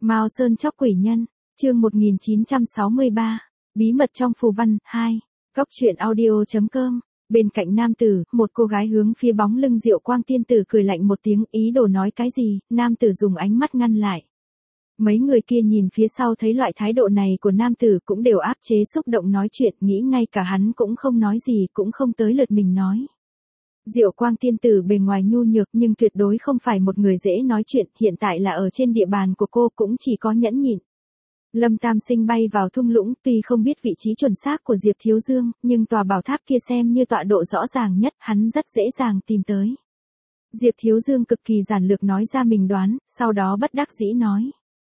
Mao Sơn chóc quỷ nhân, chương 1963, bí mật trong phù văn, 2, góc truyện audio.com. Bên cạnh nam tử, một cô gái hướng phía bóng lưng Diệu Quang tiên tử cười lạnh một tiếng, ý đồ nói cái gì, nam tử dùng ánh mắt ngăn lại. Mấy người kia nhìn phía sau thấy loại thái độ này của nam tử cũng đều áp chế xúc động nói chuyện, nghĩ ngay cả hắn cũng không nói gì, cũng không tới lượt mình nói. Diệu Quang tiên tử bề ngoài nhu nhược nhưng tuyệt đối không phải một người dễ nói chuyện, hiện tại là ở trên địa bàn của cô cũng chỉ có nhẫn nhịn. Lâm Tam Sinh bay vào thung lũng, tuy không biết vị trí chuẩn xác của Diệp Thiếu Dương, nhưng tòa bảo tháp kia xem như tọa độ rõ ràng nhất, hắn rất dễ dàng tìm tới. Diệp Thiếu Dương cực kỳ giản lược nói ra mình đoán, sau đó bất đắc dĩ nói.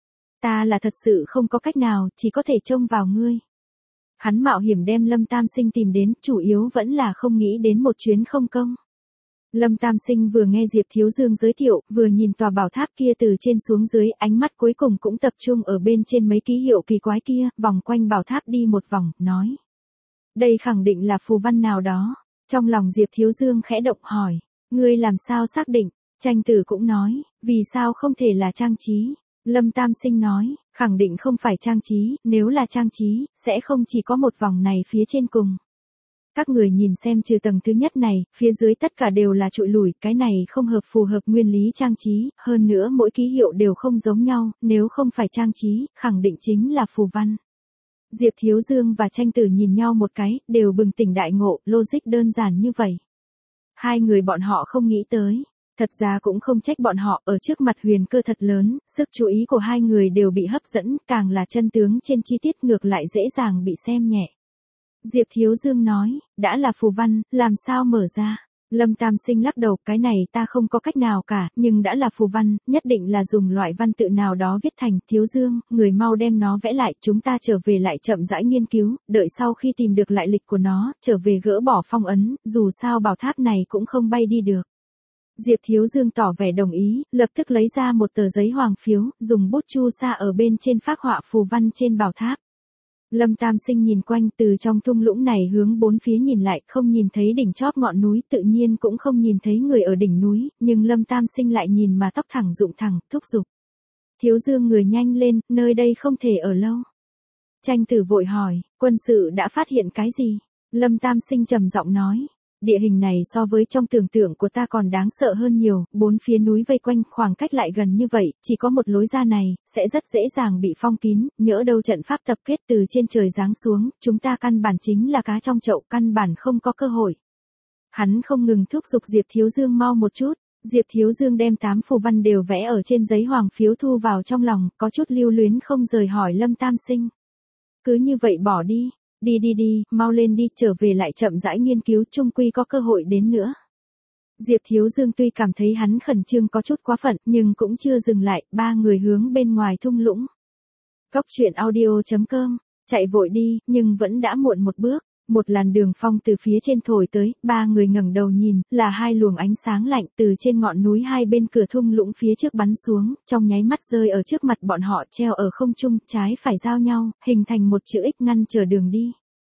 Ta là thật sự không có cách nào, chỉ có thể trông vào ngươi. Hắn mạo hiểm đem Lâm Tam Sinh tìm đến, chủ yếu vẫn là không nghĩ đến một chuyến không công. Lâm Tam Sinh vừa nghe Diệp Thiếu Dương giới thiệu, vừa nhìn tòa bảo tháp kia từ trên xuống dưới, ánh mắt cuối cùng cũng tập trung ở bên trên mấy ký hiệu kỳ quái kia, vòng quanh bảo tháp đi một vòng, nói. Đây khẳng định là phù văn nào đó. Trong lòng Diệp Thiếu Dương khẽ động hỏi, ngươi làm sao xác định? Tranh tử cũng nói, vì sao không thể là trang trí? Lâm Tam Sinh nói, khẳng định không phải trang trí, nếu là trang trí, sẽ không chỉ có một vòng này phía trên cùng. Các người nhìn xem, trừ tầng thứ nhất này, phía dưới tất cả đều là trụi lủi, cái này không phù hợp nguyên lý trang trí, hơn nữa mỗi ký hiệu đều không giống nhau, nếu không phải trang trí, khẳng định chính là phù văn. Diệp Thiếu Dương và Tranh Tử nhìn nhau một cái, đều bừng tỉnh đại ngộ, logic đơn giản như vậy. Hai người bọn họ không nghĩ tới. Thật ra cũng không trách bọn họ, ở trước mặt huyền cơ thật lớn, sức chú ý của hai người đều bị hấp dẫn, càng là chân tướng trên chi tiết ngược lại dễ dàng bị xem nhẹ. Diệp Thiếu Dương nói, đã là phù văn, làm sao mở ra? Lâm Tam Sinh lắc đầu, cái này ta không có cách nào cả, nhưng đã là phù văn, nhất định là dùng loại văn tự nào đó viết thành. Thiếu Dương, người mau đem nó vẽ lại, chúng ta trở về lại chậm rãi nghiên cứu, đợi sau khi tìm được lại lịch của nó, trở về gỡ bỏ phong ấn, dù sao bảo tháp này cũng không bay đi được. Diệp Thiếu Dương tỏ vẻ đồng ý, lập tức lấy ra một tờ giấy hoàng phiếu, dùng bút chu sa ở bên trên phác họa phù văn trên bảo tháp. Lâm Tam Sinh nhìn quanh, từ trong thung lũng này hướng bốn phía nhìn lại, không nhìn thấy đỉnh chóp ngọn núi, tự nhiên cũng không nhìn thấy người ở đỉnh núi, nhưng Lâm Tam Sinh lại nhìn mà tóc thẳng rụng thẳng, thúc giục. Thiếu Dương, người nhanh lên, nơi đây không thể ở lâu. Tranh Tử vội hỏi, quân sự đã phát hiện cái gì? Lâm Tam Sinh trầm giọng nói. Địa hình này so với trong tưởng tượng của ta còn đáng sợ hơn nhiều, bốn phía núi vây quanh, khoảng cách lại gần như vậy, chỉ có một lối ra này, sẽ rất dễ dàng bị phong kín, nhỡ đâu trận pháp tập kết từ trên trời giáng xuống, chúng ta căn bản chính là cá trong chậu, căn bản không có cơ hội. Hắn không ngừng thúc giục Diệp Thiếu Dương mau một chút, Diệp Thiếu Dương đem 8 phù văn đều vẽ ở trên giấy hoàng phiếu thu vào trong lòng, có chút lưu luyến không rời hỏi Lâm Tam Sinh. Cứ như vậy bỏ đi. Đi, mau lên đi, trở về lại chậm rãi nghiên cứu, chung quy có cơ hội đến nữa. Diệp Thiếu Dương tuy cảm thấy hắn khẩn trương có chút quá phận, nhưng cũng chưa dừng lại, ba người hướng bên ngoài thung lũng. Góc truyện audio.com, chạy vội đi, nhưng vẫn đã muộn một bước. Một làn đường phong từ phía trên thổi tới, ba người ngẩng đầu nhìn, là hai luồng ánh sáng lạnh từ trên ngọn núi hai bên cửa thung lũng phía trước bắn xuống, trong nháy mắt rơi ở trước mặt bọn họ, treo ở không trung, trái phải giao nhau, hình thành một chữ X ngăn trở đường đi.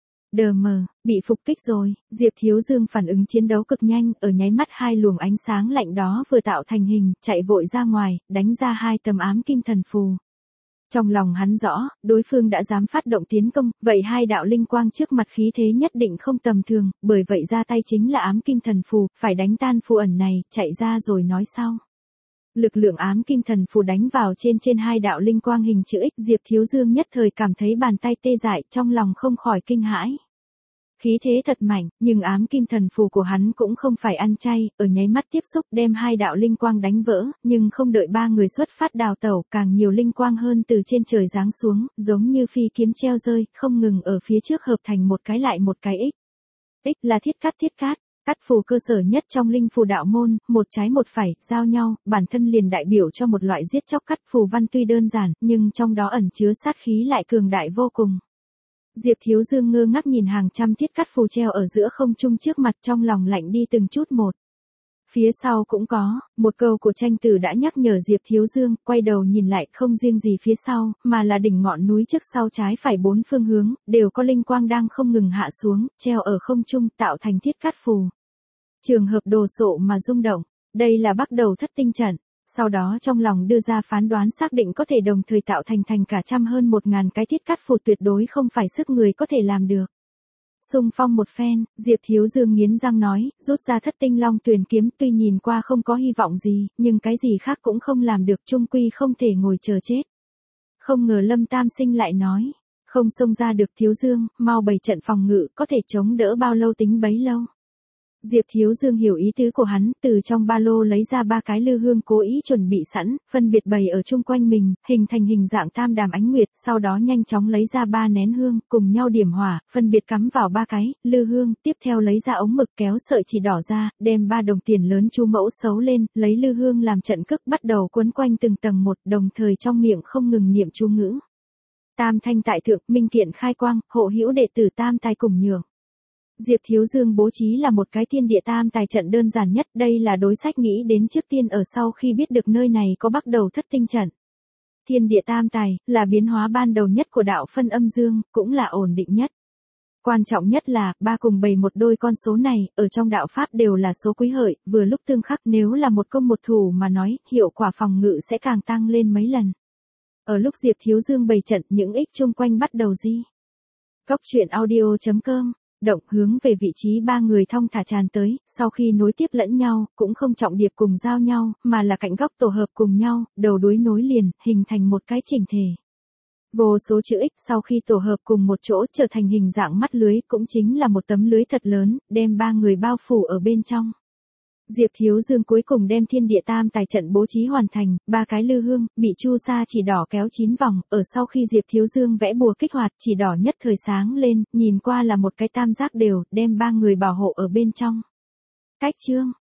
Đờ mờ, bị phục kích rồi, Diệp Thiếu Dương phản ứng chiến đấu cực nhanh, ở nháy mắt hai luồng ánh sáng lạnh đó vừa tạo thành hình, chạy vội ra ngoài, đánh ra 2 tấm ám kim thần phù. Trong lòng hắn rõ, đối phương đã dám phát động tiến công, vậy 2 đạo linh quang trước mặt khí thế nhất định không tầm thường, bởi vậy ra tay chính là ám kim thần phù, phải đánh tan phù ẩn này, chạy ra rồi nói sau. Lực lượng ám kim thần phù đánh vào trên 2 đạo linh quang hình chữ X, Diệp Thiếu Dương nhất thời cảm thấy bàn tay tê dại, trong lòng không khỏi kinh hãi. Khí thế thật mạnh, nhưng ám kim thần phù của hắn cũng không phải ăn chay, ở nháy mắt tiếp xúc đem 2 đạo linh quang đánh vỡ, nhưng không đợi ba người xuất phát đào tẩu, càng nhiều linh quang hơn từ trên trời giáng xuống, giống như phi kiếm treo rơi, không ngừng ở phía trước hợp thành một cái lại một cái X. X là thiết cát. Cát phù cơ sở nhất trong linh phù đạo môn, một trái một phải, giao nhau, bản thân liền đại biểu cho một loại giết chóc cát phù văn tuy đơn giản, nhưng trong đó ẩn chứa sát khí lại cường đại vô cùng. Diệp Thiếu Dương ngơ ngác nhìn hàng trăm thiết cát phù treo ở giữa không trung trước mặt, trong lòng lạnh đi từng chút một. Phía sau cũng có, một câu của Tranh Tử đã nhắc nhở Diệp Thiếu Dương, quay đầu nhìn lại, không riêng gì phía sau, mà là đỉnh ngọn núi trước sau trái phải 4 phương hướng, đều có linh quang đang không ngừng hạ xuống, treo ở không trung, tạo thành thiết cát phù. Trường hợp đồ sộ mà rung động, đây là bắt đầu thất tinh trận. Sau đó trong lòng đưa ra phán đoán xác định có thể đồng thời tạo thành cả trăm hơn 1.000 cái thiết cắt phụt tuyệt đối không phải sức người có thể làm được. Xung phong một phen, Diệp Thiếu Dương nghiến răng nói, rút ra Thất Tinh Long Tuyền kiếm tuy nhìn qua không có hy vọng gì, nhưng cái gì khác cũng không làm được, chung quy không thể ngồi chờ chết. Không ngờ Lâm Tam Sinh lại nói, không xông ra được Thiếu Dương, mau bày trận phòng ngự, có thể chống đỡ bao lâu tính bấy lâu. Diệp Thiếu Dương hiểu ý tứ của hắn, từ trong ba lô lấy ra 3 cái lư hương cố ý chuẩn bị sẵn, phân biệt bày ở chung quanh mình, hình thành hình dạng tam đàm ánh nguyệt, sau đó nhanh chóng lấy ra 3 nén hương, cùng nhau điểm hỏa, phân biệt cắm vào 3 cái lư hương, tiếp theo lấy ra ống mực kéo sợi chỉ đỏ ra, đem 3 đồng tiền lớn chú mẫu xấu lên, lấy lư hương làm trận cức, bắt đầu quấn quanh từng tầng một, đồng thời trong miệng không ngừng niệm chú ngữ. Tam thanh tại thượng, minh kiện khai quang, hộ hữu đệ tử tam tài cùng nhường. Diệp Thiếu Dương bố trí là một cái thiên địa tam tài trận đơn giản nhất, đây là đối sách nghĩ đến trước tiên ở sau khi biết được nơi này có bắt đầu thất tinh trận. Thiên địa tam tài, là biến hóa ban đầu nhất của đạo phân âm dương, cũng là ổn định nhất. Quan trọng nhất là, 3 cùng 7 một đôi con số này, ở trong đạo Pháp đều là số quý hợi, vừa lúc tương khắc, nếu là một công một thủ mà nói, hiệu quả phòng ngự sẽ càng tăng lên mấy lần. Ở lúc Diệp Thiếu Dương bày trận, những ích chung quanh bắt đầu di. Góc truyện audio.com động hướng về vị trí 3 người thong thả tràn tới, sau khi nối tiếp lẫn nhau, cũng không trọng điệp cùng giao nhau, mà là cạnh góc tổ hợp cùng nhau, đầu đuôi nối liền, hình thành một cái chỉnh thể. Vô số chữ X sau khi tổ hợp cùng một chỗ trở thành hình dạng mắt lưới, cũng chính là một tấm lưới thật lớn, đem 3 người bao phủ ở bên trong. Diệp Thiếu Dương cuối cùng đem thiên địa tam tài trận bố trí hoàn thành, 3 cái lư hương, bị chu sa chỉ đỏ kéo 9 vòng, ở sau khi Diệp Thiếu Dương vẽ bùa kích hoạt, chỉ đỏ nhất thời sáng lên, nhìn qua là một cái tam giác đều, đem 3 người bảo hộ ở bên trong. Cách chương